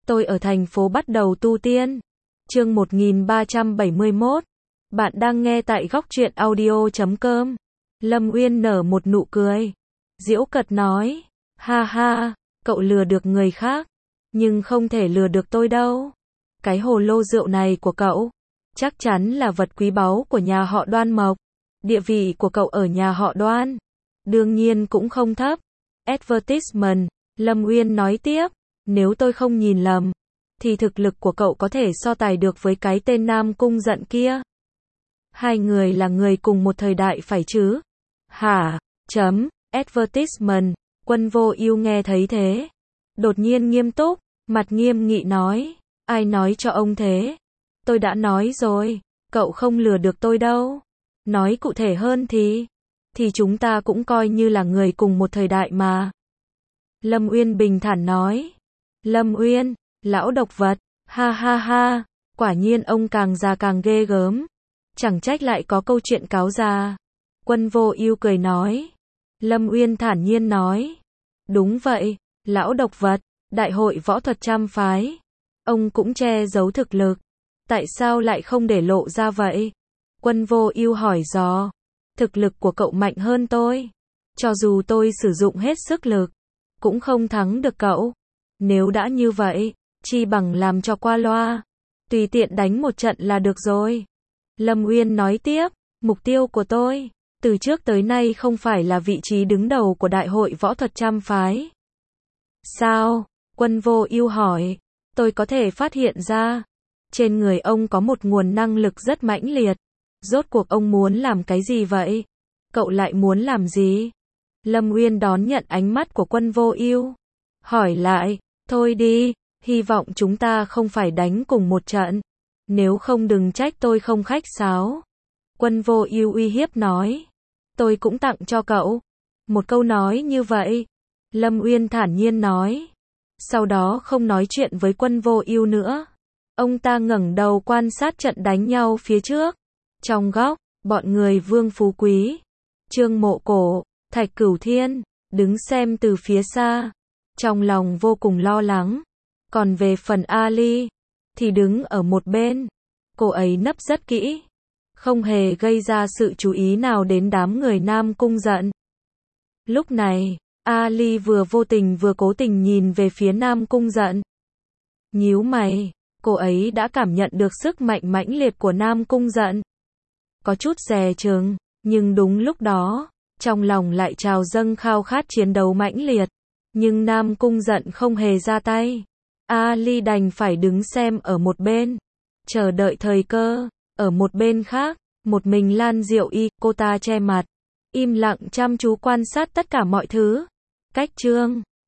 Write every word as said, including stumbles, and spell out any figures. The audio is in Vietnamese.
Tôi ở thành phố bắt đầu tu tiên. Chương một nghìn ba trăm bảy mươi mốt. Bạn đang nghe tại góc truyện audio chấm com. Lâm Uyên nở một nụ cười. Giễu cợt nói, ha ha, cậu lừa được người khác, nhưng không thể lừa được tôi đâu. Cái hồ lô rượu này của cậu, chắc chắn là vật quý báu của nhà họ Đoan Mộc. Địa vị của cậu ở nhà họ Đoan, đương nhiên cũng không thấp. Advertisement, Lâm Uyên nói tiếp, nếu tôi không nhìn lầm, thì thực lực của cậu có thể so tài được với cái tên Nam Cung Giận kia. Hai người là người cùng một thời đại phải chứ? Hả? Chấm, advertisement, Quân Vô Ưu nghe thấy thế, đột nhiên nghiêm túc, mặt nghiêm nghị nói, ai nói cho ông thế? Tôi đã nói rồi, cậu không lừa được tôi đâu. Nói cụ thể hơn thì, thì chúng ta cũng coi như là người cùng một thời đại mà. Lâm Uyên bình thản nói. Lâm Uyên, lão độc vật, ha ha ha, quả nhiên ông càng già càng ghê gớm. Chẳng trách lại có câu chuyện cáo già. Quân Vô Ưu cười nói. Lâm Uyên thản nhiên nói. Đúng vậy, lão độc vật, đại hội võ thuật trăm phái. Ông cũng che giấu thực lực. Tại sao lại không để lộ ra vậy? Quân Vô Ưu hỏi dò. Thực lực của cậu mạnh hơn tôi. Cho dù tôi sử dụng hết sức lực, cũng không thắng được cậu. Nếu đã như vậy, chi bằng làm cho qua loa. Tùy tiện đánh một trận là được rồi. Lâm Uyên nói tiếp, mục tiêu của tôi, từ trước tới nay không phải là vị trí đứng đầu của đại hội võ thuật trăm phái. Sao? Quân Vô Ưu hỏi. Tôi có thể phát hiện ra, trên người ông có một nguồn năng lực rất mãnh liệt. Rốt cuộc ông muốn làm cái gì vậy? Cậu lại muốn làm gì? Lâm Uyên đón nhận ánh mắt của Quân Vô Ưu, hỏi lại, thôi đi, hy vọng chúng ta không phải đánh cùng một trận. Nếu không đừng trách tôi không khách sáo. Quân Vô Ưu uy hiếp nói, tôi cũng tặng cho cậu một câu nói như vậy. Lâm Uyên thản nhiên nói. Sau đó không nói chuyện với Quân Vô Ưu nữa. Ông ta ngẩng đầu quan sát trận đánh nhau phía trước. Trong góc, bọn người Vương Phú Quý, Trương Mộ Cổ, Thạch Cửu Thiên, đứng xem từ phía xa, trong lòng vô cùng lo lắng. Còn về phần Ali, thì đứng ở một bên, cô ấy nấp rất kỹ, không hề gây ra sự chú ý nào đến đám người Nam Cung Giận. Lúc này, Ali vừa vô tình vừa cố tình nhìn về phía Nam Cung Giận. Nhíu mày, cô ấy đã cảm nhận được sức mạnh mãnh liệt của Nam Cung Giận. Có chút dè chừng, nhưng đúng lúc đó, trong lòng lại trào dâng khao khát chiến đấu mãnh liệt. Nhưng Nam Cung Giận không hề ra tay. Ali đành phải đứng xem ở một bên, chờ đợi thời cơ. Ở một bên khác, một mình Lan Diệu Y, cô ta che mặt, im lặng chăm chú quan sát tất cả mọi thứ. Cách chương